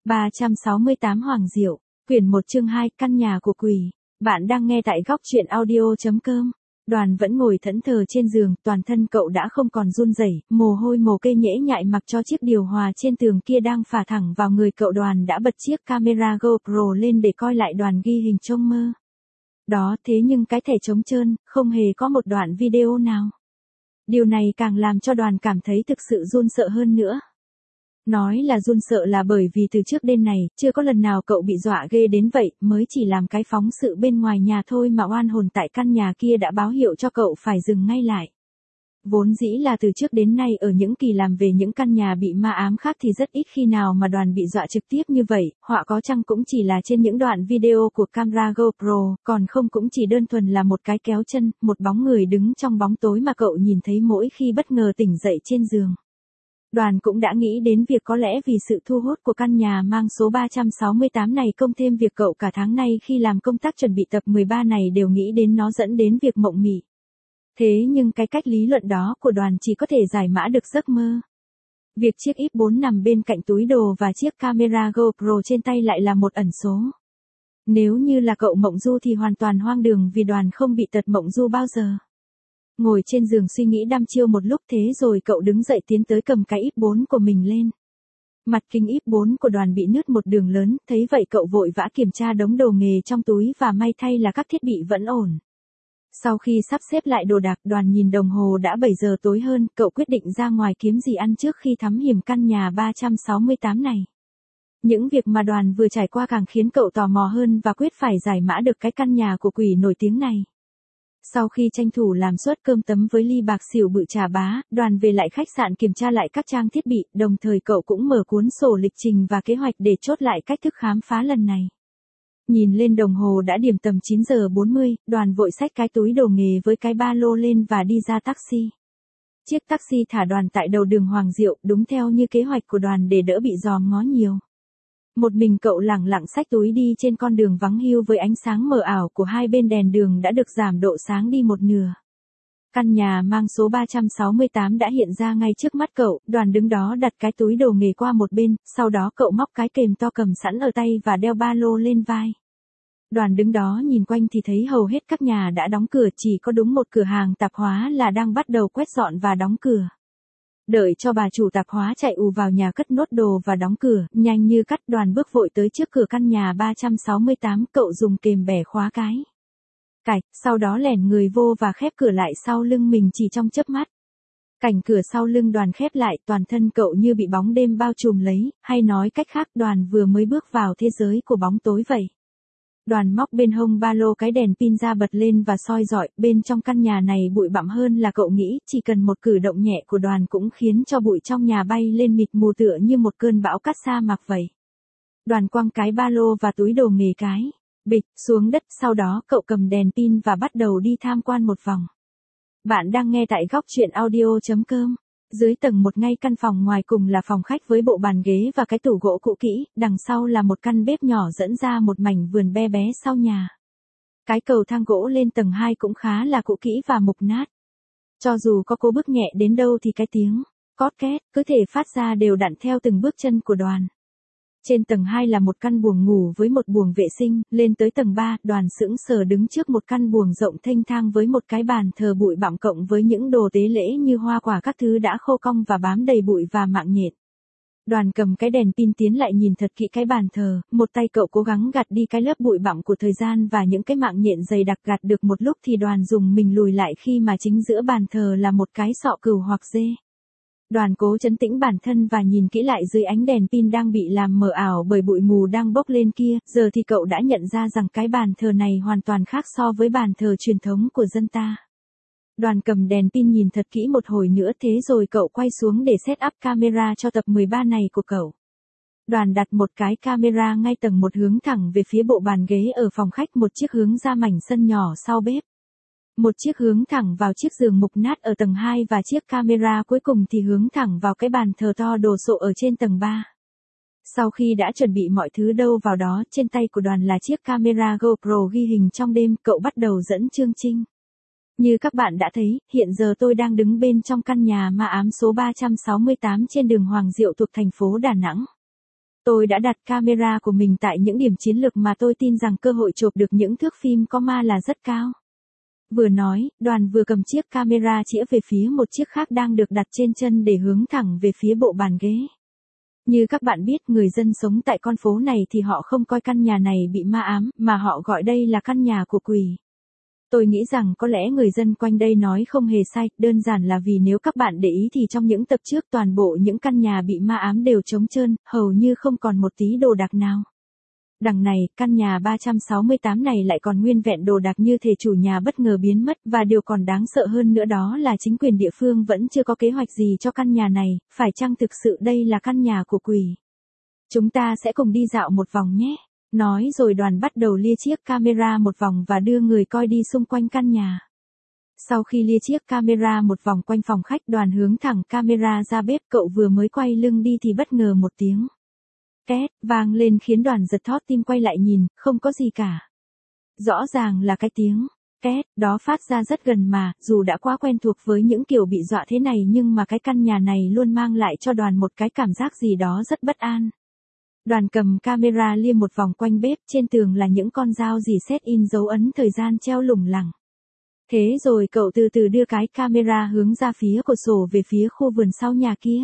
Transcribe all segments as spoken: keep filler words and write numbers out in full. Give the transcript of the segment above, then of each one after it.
ba trăm sáu mươi tám Hoàng Diệu, quyển một chương hai, căn nhà của quỷ. Bạn đang nghe tại góc truyện audio chấm com. Đoàn vẫn ngồi thẫn thờ trên giường, toàn thân cậu đã không còn run rẩy, mồ hôi mồ kê nhễ nhại mặc cho chiếc điều hòa trên tường kia đang phả thẳng vào người cậu. Đoàn đã bật chiếc camera GoPro lên để coi lại đoạn ghi hình trong mơ. Đó thế nhưng cái thẻ trống trơn, không hề có một đoạn video nào. Điều này càng làm cho Đoàn cảm thấy thực sự run sợ hơn nữa. Nói là run sợ là bởi vì từ trước đến nay, chưa có lần nào cậu bị dọa ghê đến vậy, mới chỉ làm cái phóng sự bên ngoài nhà thôi mà oan hồn tại căn nhà kia đã báo hiệu cho cậu phải dừng ngay lại. Vốn dĩ là từ trước đến nay ở những kỳ làm về những căn nhà bị ma ám khác thì rất ít khi nào mà Đoàn bị dọa trực tiếp như vậy, họa có chăng cũng chỉ là trên những đoạn video của camera GoPro, còn không cũng chỉ đơn thuần là một cái kéo chân, một bóng người đứng trong bóng tối mà cậu nhìn thấy mỗi khi bất ngờ tỉnh dậy trên giường. Đoàn cũng đã nghĩ đến việc có lẽ vì sự thu hút của căn nhà mang số ba trăm sáu mươi tám này, cộng thêm việc cậu cả tháng nay khi làm công tác chuẩn bị tập mười ba này đều nghĩ đến nó dẫn đến việc mộng mị. Thế nhưng cái cách lý luận đó của Đoàn chỉ có thể giải mã được giấc mơ. Việc chiếc i bốn nằm bên cạnh túi đồ và chiếc camera GoPro trên tay lại là một ẩn số. Nếu như là cậu mộng du thì hoàn toàn hoang đường vì Đoàn không bị tật mộng du bao giờ. Ngồi trên giường suy nghĩ đăm chiêu một lúc thế rồi cậu đứng dậy tiến tới cầm cái i bốn của mình lên. Mặt kính i bốn của Đoàn bị nứt một đường lớn, thấy vậy cậu vội vã kiểm tra đống đồ nghề trong túi và may thay là các thiết bị vẫn ổn. Sau khi sắp xếp lại đồ đạc, Đoàn nhìn đồng hồ đã bảy giờ tối hơn, cậu quyết định ra ngoài kiếm gì ăn trước khi thám hiểm căn nhà ba trăm sáu mươi tám này. Những việc mà Đoàn vừa trải qua càng khiến cậu tò mò hơn và quyết phải giải mã được cái căn nhà của quỷ nổi tiếng này. Sau khi tranh thủ làm suất cơm tấm với ly bạc xỉu bự trà bá, Đoàn về lại khách sạn kiểm tra lại các trang thiết bị, đồng thời cậu cũng mở cuốn sổ lịch trình và kế hoạch để chốt lại cách thức khám phá lần này. Nhìn lên đồng hồ đã điểm tầm chín giờ bốn mươi, Đoàn vội xách cái túi đồ nghề với cái ba lô lên và đi ra taxi. Chiếc taxi thả Đoàn tại đầu đường Hoàng Diệu, đúng theo như kế hoạch của Đoàn để đỡ bị dòm ngó nhiều. Một mình cậu lẳng lặng xách túi đi trên con đường vắng hiu với ánh sáng mờ ảo của hai bên đèn đường đã được giảm độ sáng đi một nửa. Căn nhà mang số ba trăm sáu mươi tám đã hiện ra ngay trước mắt cậu, Đoàn đứng đó đặt cái túi đồ nghề qua một bên, sau đó cậu móc cái kềm to cầm sẵn ở tay và đeo ba lô lên vai. Đoàn đứng đó nhìn quanh thì thấy hầu hết các nhà đã đóng cửa, chỉ có đúng một cửa hàng tạp hóa là đang bắt đầu quét dọn và đóng cửa. Đợi cho bà chủ tạp hóa chạy ù vào nhà cất nốt đồ và đóng cửa, nhanh như cắt Đoàn bước vội tới trước cửa căn nhà ba trăm sáu mươi tám, cậu dùng kềm bẻ khóa cái cạch, sau đó lẻn người vô và khép cửa lại sau lưng mình chỉ trong chớp mắt. Cảnh cửa sau lưng Đoàn khép lại, toàn thân cậu như bị bóng đêm bao trùm lấy, hay nói cách khác Đoàn vừa mới bước vào thế giới của bóng tối vậy. Đoàn móc bên hông ba lô cái đèn pin ra bật lên và soi rọi, bên trong căn nhà này bụi bặm hơn là cậu nghĩ, chỉ cần một cử động nhẹ của Đoàn cũng khiến cho bụi trong nhà bay lên mịt mù tựa như một cơn bão cát sa mạc vậy. Đoàn quăng cái ba lô và túi đồ nghề cái bịch xuống đất, sau đó cậu cầm đèn pin và bắt đầu đi tham quan một vòng. Bạn đang nghe tại góc truyện audio chấm com. Dưới tầng một ngay căn phòng ngoài cùng là phòng khách với bộ bàn ghế và cái tủ gỗ cũ kỹ, đằng sau là một căn bếp nhỏ dẫn ra một mảnh vườn be bé sau nhà. Cái cầu thang gỗ lên tầng hai cũng khá là cũ kỹ và mục nát. Cho dù có cố bước nhẹ đến đâu thì cái tiếng cót két cứ thể phát ra đều đặn theo từng bước chân của Đoàn. Trên tầng hai là một căn buồng ngủ với một buồng vệ sinh, lên tới tầng ba, Đoàn sững sờ đứng trước một căn buồng rộng thênh thang với một cái bàn thờ bụi bặm cộng với những đồ tế lễ như hoa quả các thứ đã khô cong và bám đầy bụi và mạng nhện. Đoàn cầm cái đèn pin tiến lại nhìn thật kỹ cái bàn thờ, một tay cậu cố gắng gạt đi cái lớp bụi bặm của thời gian và những cái mạng nhện dày đặc. Gạt được một lúc thì Đoàn dùng mình lùi lại khi mà chính giữa bàn thờ là một cái sọ cừu hoặc dê. Đoàn cố trấn tĩnh bản thân và nhìn kỹ lại dưới ánh đèn pin đang bị làm mờ ảo bởi bụi mù đang bốc lên kia, giờ thì cậu đã nhận ra rằng cái bàn thờ này hoàn toàn khác so với bàn thờ truyền thống của dân ta. Đoàn cầm đèn pin nhìn thật kỹ một hồi nữa thế rồi cậu quay xuống để set up camera cho tập mười ba này của cậu. Đoàn đặt một cái camera ngay tầng một hướng thẳng về phía bộ bàn ghế ở phòng khách, một chiếc hướng ra mảnh sân nhỏ sau bếp. Một chiếc hướng thẳng vào chiếc giường mục nát ở tầng hai và chiếc camera cuối cùng thì hướng thẳng vào cái bàn thờ to đồ sộ ở trên tầng ba. Sau khi đã chuẩn bị mọi thứ đâu vào đó, trên tay của Đoàn là chiếc camera GoPro ghi hình trong đêm, cậu bắt đầu dẫn chương trình. Như các bạn đã thấy, hiện giờ tôi đang đứng bên trong căn nhà ma ám số ba trăm sáu mươi tám trên đường Hoàng Diệu thuộc thành phố Đà Nẵng. Tôi đã đặt camera của mình tại những điểm chiến lược mà tôi tin rằng cơ hội chụp được những thước phim có ma là rất cao. Vừa nói, Đoàn vừa cầm chiếc camera chĩa về phía một chiếc khác đang được đặt trên chân để hướng thẳng về phía bộ bàn ghế. Như các bạn biết, người dân sống tại con phố này thì họ không coi căn nhà này bị ma ám, mà họ gọi đây là căn nhà của quỷ. Tôi nghĩ rằng có lẽ người dân quanh đây nói không hề sai, đơn giản là vì nếu các bạn để ý thì trong những tập trước toàn bộ những căn nhà bị ma ám đều trống trơn, hầu như không còn một tí đồ đạc nào. Đằng này, căn nhà ba trăm sáu mươi tám này lại còn nguyên vẹn đồ đạc như thể chủ nhà bất ngờ biến mất, và điều còn đáng sợ hơn nữa đó là chính quyền địa phương vẫn chưa có kế hoạch gì cho căn nhà này, phải chăng thực sự đây là căn nhà của quỷ? Chúng ta sẽ cùng đi dạo một vòng nhé. Nói rồi Đoàn bắt đầu lia chiếc camera một vòng và đưa người coi đi xung quanh căn nhà. Sau khi lia chiếc camera một vòng quanh phòng khách, Đoàn hướng thẳng camera ra bếp. Cậu vừa mới quay lưng đi thì bất ngờ một tiếng két vang lên khiến Đoàn giật thót tim quay lại nhìn, không có gì cả. Rõ ràng là cái tiếng két đó phát ra rất gần mà, dù đã quá quen thuộc với những kiểu bị dọa thế này nhưng mà cái căn nhà này luôn mang lại cho Đoàn một cái cảm giác gì đó rất bất an. Đoàn cầm camera lia một vòng quanh bếp, trên tường là những con dao dì xét in dấu ấn thời gian treo lủng lẳng. Thế rồi cậu từ từ đưa cái camera hướng ra phía cửa sổ về phía khu vườn sau nhà kia.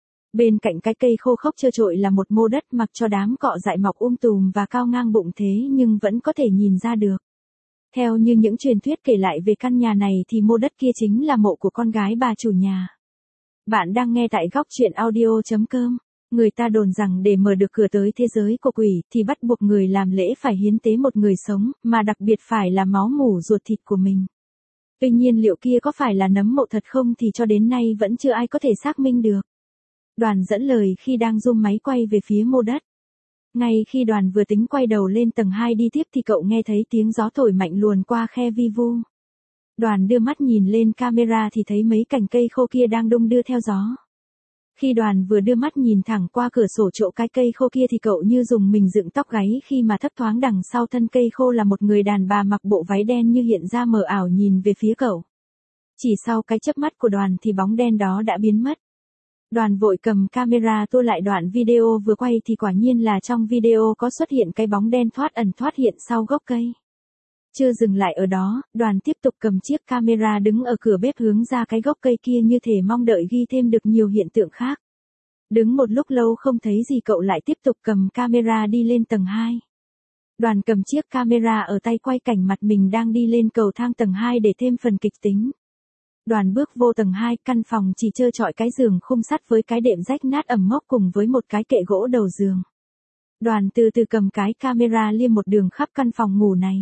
Bên cạnh cái cây khô khốc trơ trội là một mô đất mặc cho đám cọ dại mọc um tùm và cao ngang bụng thế nhưng vẫn có thể nhìn ra được. Theo như những truyền thuyết kể lại về căn nhà này thì mô đất kia chính là mộ của con gái bà chủ nhà. Bạn đang nghe tại góc truyện audio chấm com. Người ta đồn rằng để mở được cửa tới thế giới của quỷ thì bắt buộc người làm lễ phải hiến tế một người sống, mà đặc biệt phải là máu mủ ruột thịt của mình. Tuy nhiên liệu kia có phải là nấm mộ thật không thì cho đến nay vẫn chưa ai có thể xác minh được. Đoàn dẫn lời khi đang zoom máy quay về phía mô đất. Ngay khi Đoàn vừa tính quay đầu lên tầng hai đi tiếp thì cậu nghe thấy tiếng gió thổi mạnh luồn qua khe vi vu. Đoàn đưa mắt nhìn lên camera thì thấy mấy cành cây khô kia đang đung đưa theo gió. Khi Đoàn vừa đưa mắt nhìn thẳng qua cửa sổ chỗ cái cây khô kia thì cậu như dùng mình dựng tóc gáy khi mà thấp thoáng đằng sau thân cây khô là một người đàn bà mặc bộ váy đen như hiện ra mờ ảo nhìn về phía cậu. Chỉ sau cái chớp mắt của Đoàn thì bóng đen đó đã biến mất. Đoàn vội cầm camera tua lại đoạn video vừa quay thì quả nhiên là trong video có xuất hiện cái bóng đen thoát ẩn thoát hiện sau gốc cây. Chưa dừng lại ở đó, Đoàn tiếp tục cầm chiếc camera đứng ở cửa bếp hướng ra cái gốc cây kia như thể mong đợi ghi thêm được nhiều hiện tượng khác. Đứng một lúc lâu không thấy gì cậu lại tiếp tục cầm camera đi lên tầng hai. Đoàn cầm chiếc camera ở tay quay cảnh mặt mình đang đi lên cầu thang tầng hai để thêm phần kịch tính. Đoàn bước vô tầng hai, căn phòng chỉ trơ trọi cái giường khung sắt với cái đệm rách nát ẩm mốc cùng với một cái kệ gỗ đầu giường. Đoàn từ từ cầm cái camera lia một đường khắp căn phòng ngủ này.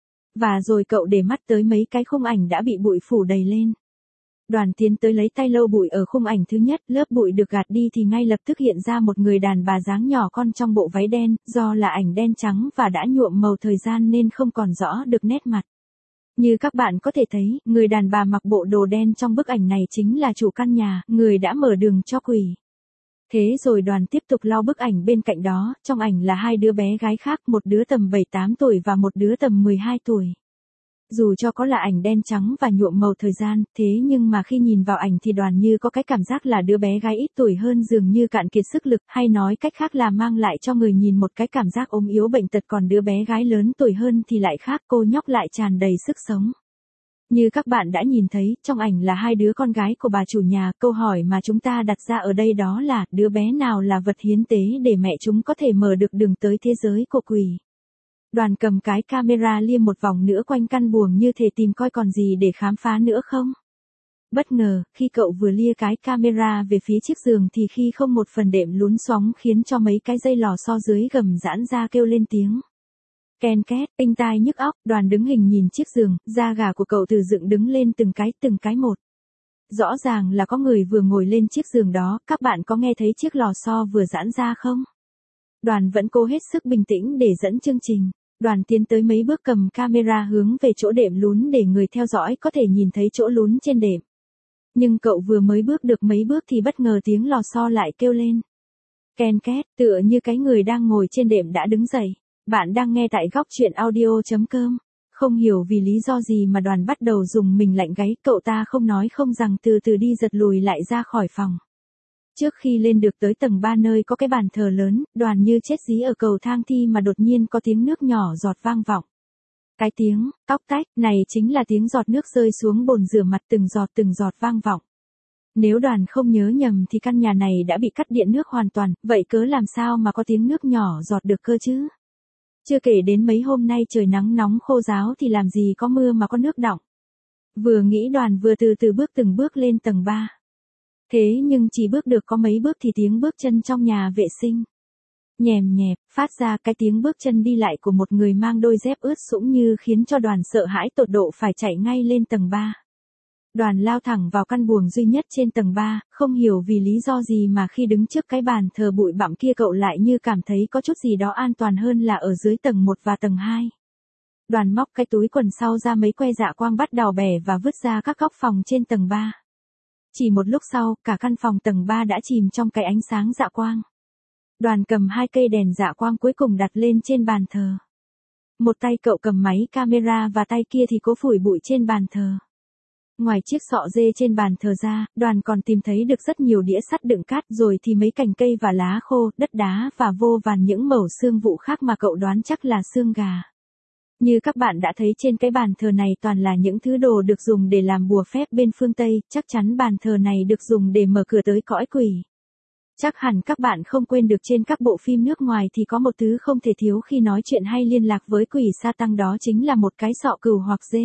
Và rồi cậu để mắt tới mấy cái khung ảnh đã bị bụi phủ đầy lên. Đoàn tiến tới lấy tay lau bụi ở khung ảnh thứ nhất, lớp bụi được gạt đi thì ngay lập tức hiện ra một người đàn bà dáng nhỏ con trong bộ váy đen, do là ảnh đen trắng và đã nhuộm màu thời gian nên không còn rõ được nét mặt. Như các bạn có thể thấy, người đàn bà mặc bộ đồ đen trong bức ảnh này chính là chủ căn nhà, người đã mở đường cho quỷ. Thế rồi Đoàn tiếp tục lau bức ảnh bên cạnh đó, trong ảnh là hai đứa bé gái khác, một đứa tầm bảy tám tuổi và một đứa tầm mười hai tuổi. Dù cho có là ảnh đen trắng và nhuộm màu thời gian, thế nhưng mà khi nhìn vào ảnh thì Đoàn như có cái cảm giác là đứa bé gái ít tuổi hơn dường như cạn kiệt sức lực, hay nói cách khác là mang lại cho người nhìn một cái cảm giác ốm yếu bệnh tật, còn đứa bé gái lớn tuổi hơn thì lại khác, cô nhóc lại tràn đầy sức sống. Như các bạn đã nhìn thấy, trong ảnh là hai đứa con gái của bà chủ nhà, câu hỏi mà chúng ta đặt ra ở đây đó là, đứa bé nào là vật hiến tế để mẹ chúng có thể mở được đường tới thế giới của quỷ. Đoàn cầm cái camera lia một vòng nữa quanh căn buồng như thể tìm coi còn gì để khám phá nữa không. Bất ngờ, khi cậu vừa lia cái camera về phía chiếc giường thì khi không một phần đệm lún xoóng khiến cho mấy cái dây lò xo dưới gầm giãn ra kêu lên tiếng ken két, tinh tai nhức óc. Đoàn đứng hình nhìn chiếc giường, da gà của cậu từ dựng đứng lên từng cái từng cái một. Rõ ràng là có người vừa ngồi lên chiếc giường đó, các bạn có nghe thấy chiếc lò xo vừa giãn ra không? Đoàn vẫn cố hết sức bình tĩnh để dẫn chương trình. Đoàn tiến tới mấy bước cầm camera hướng về chỗ đệm lún để người theo dõi có thể nhìn thấy chỗ lún trên đệm. Nhưng cậu vừa mới bước được mấy bước thì bất ngờ tiếng lò xo lại kêu lên ken két, tựa như cái người đang ngồi trên đệm đã đứng dậy. Bạn đang nghe tại góc truyện audio chấm com. Không hiểu vì lý do gì mà Đoàn bắt đầu dùng mình lạnh gáy, cậu ta không nói không rằng từ từ đi giật lùi lại ra khỏi phòng. Trước khi lên được tới tầng ba nơi có cái bàn thờ lớn, Đoàn như chết dí ở cầu thang thi mà đột nhiên có tiếng nước nhỏ giọt vang vọng. Cái tiếng, tóc tách, này chính là tiếng giọt nước rơi xuống bồn rửa mặt từng giọt từng giọt vang vọng. Nếu Đoàn không nhớ nhầm thì căn nhà này đã bị cắt điện nước hoàn toàn, vậy cớ làm sao mà có tiếng nước nhỏ giọt được cơ chứ? Chưa kể đến mấy hôm nay trời nắng nóng khô ráo thì làm gì có mưa mà có nước đọng. Vừa nghĩ Đoàn vừa từ từ bước từng bước lên tầng ba. Thế nhưng chỉ bước được có mấy bước thì tiếng bước chân trong nhà vệ sinh nhèm nhẹp, phát ra cái tiếng bước chân đi lại của một người mang đôi dép ướt sũng như khiến cho Đoàn sợ hãi tột độ phải chạy ngay lên tầng ba. Đoàn lao thẳng vào căn buồng duy nhất trên tầng ba, không hiểu vì lý do gì mà khi đứng trước cái bàn thờ bụi bặm kia cậu lại như cảm thấy có chút gì đó an toàn hơn là ở dưới tầng một và tầng hai. Đoàn móc cái túi quần sau ra mấy que dạ quang bắt đào bẻ và vứt ra các góc phòng trên tầng ba. Chỉ một lúc sau, cả căn phòng tầng ba đã chìm trong cái ánh sáng dạ quang. Đoàn cầm hai cây đèn dạ quang cuối cùng đặt lên trên bàn thờ. Một tay cậu cầm máy camera và tay kia thì cố phủi bụi trên bàn thờ. Ngoài chiếc sọ dê trên bàn thờ ra, Đoàn còn tìm thấy được rất nhiều đĩa sắt đựng cát rồi thì mấy cành cây và lá khô, đất đá và vô vàn những mẩu xương vụ khác mà cậu đoán chắc là xương gà. Như các bạn đã thấy trên cái bàn thờ này toàn là những thứ đồ được dùng để làm bùa phép bên phương Tây, chắc chắn bàn thờ này được dùng để mở cửa tới cõi quỷ. Chắc hẳn các bạn không quên được trên các bộ phim nước ngoài thì có một thứ không thể thiếu khi nói chuyện hay liên lạc với quỷ sa tăng, đó chính là một cái sọ cừu hoặc dê.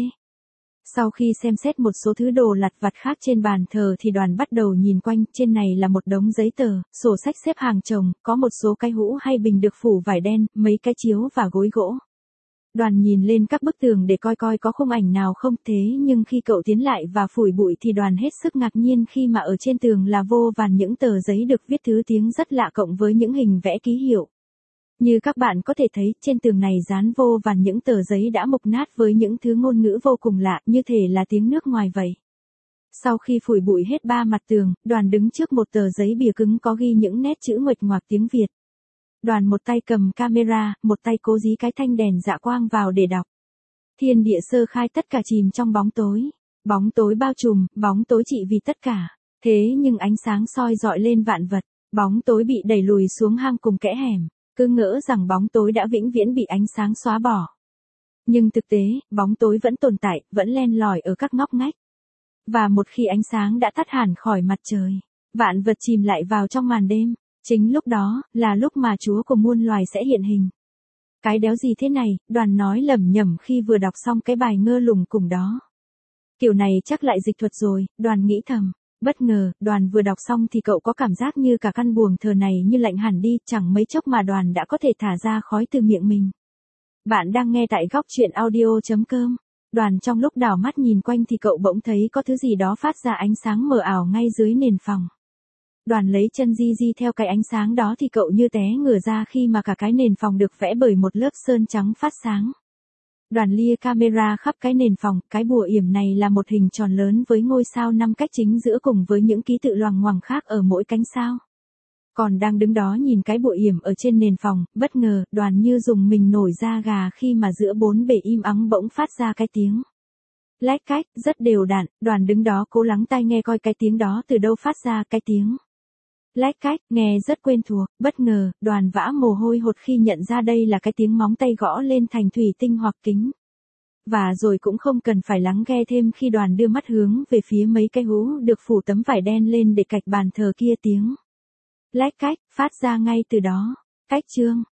Sau khi xem xét một số thứ đồ lặt vặt khác trên bàn thờ thì Đoàn bắt đầu nhìn quanh, trên này là một đống giấy tờ, sổ sách xếp hàng chồng, có một số cái hũ hay bình được phủ vải đen, mấy cái chiếu và gối gỗ. Đoàn nhìn lên các bức tường để coi coi có khung ảnh nào không, thế nhưng khi cậu tiến lại và phủi bụi thì Đoàn hết sức ngạc nhiên khi mà ở trên tường là vô vàn những tờ giấy được viết thứ tiếng rất lạ cộng với những hình vẽ ký hiệu. Như các bạn có thể thấy, trên tường này dán vô vàn những tờ giấy đã mục nát với những thứ ngôn ngữ vô cùng lạ, như thể là tiếng nước ngoài vậy. Sau khi phủi bụi hết ba mặt tường, Đoàn đứng trước một tờ giấy bìa cứng có ghi những nét chữ nguệch ngoạc tiếng Việt. Đoàn một tay cầm camera, một tay cố dí cái thanh đèn dạ quang vào để đọc. Thiên địa sơ khai, tất cả chìm trong bóng tối. Bóng tối bao trùm, bóng tối trị vì tất cả. Thế nhưng ánh sáng soi dọi lên vạn vật. Bóng tối bị đẩy lùi xuống hang cùng kẽ hẻm. Cứ ngỡ rằng bóng tối đã vĩnh viễn bị ánh sáng xóa bỏ. Nhưng thực tế, bóng tối vẫn tồn tại, vẫn len lỏi ở các ngóc ngách. Và một khi ánh sáng đã tắt hẳn khỏi mặt trời, vạn vật chìm lại vào trong màn đêm. Chính lúc đó, là lúc mà Chúa của muôn loài sẽ hiện hình. Cái đéo gì thế này, Đoàn nói lẩm nhẩm khi vừa đọc xong cái bài ngơ lùng cùng đó. Kiểu này chắc lại dịch thuật rồi, Đoàn nghĩ thầm. Bất ngờ, Đoàn vừa đọc xong thì cậu có cảm giác như cả căn buồng thờ này như lạnh hẳn đi, chẳng mấy chốc mà Đoàn đã có thể thả ra khói từ miệng mình. Bạn đang nghe tại góc truyện audio chấm com. Đoàn trong lúc đảo mắt nhìn quanh thì cậu bỗng thấy có thứ gì đó phát ra ánh sáng mờ ảo ngay dưới nền phòng. Đoàn lấy chân di di theo cái ánh sáng đó thì cậu như té ngửa ra khi mà cả cái nền phòng được vẽ bởi một lớp sơn trắng phát sáng. Đoàn lia camera khắp cái nền phòng, cái bùa yểm này là một hình tròn lớn với ngôi sao năm cách chính giữa cùng với những ký tự loằng ngoằng khác ở mỗi cánh sao. Còn đang đứng đó nhìn cái bùa yểm ở trên nền phòng, bất ngờ, Đoàn như dùng mình nổi da gà khi mà giữa bốn bề im ắng bỗng phát ra cái tiếng lách cách, rất đều đặn. Đoàn đứng đó cố lắng tai nghe coi cái tiếng đó từ đâu phát ra. Cái tiếng lách cách, nghe rất quen thuộc. Bất ngờ, Đoàn vã mồ hôi hột khi nhận ra đây là cái tiếng móng tay gõ lên thành thủy tinh hoặc kính. Và rồi cũng không cần phải lắng nghe thêm khi Đoàn đưa mắt hướng về phía mấy cái hũ được phủ tấm vải đen lên để cạnh bàn thờ kia, tiếng lách cách phát ra ngay từ đó. Cách chương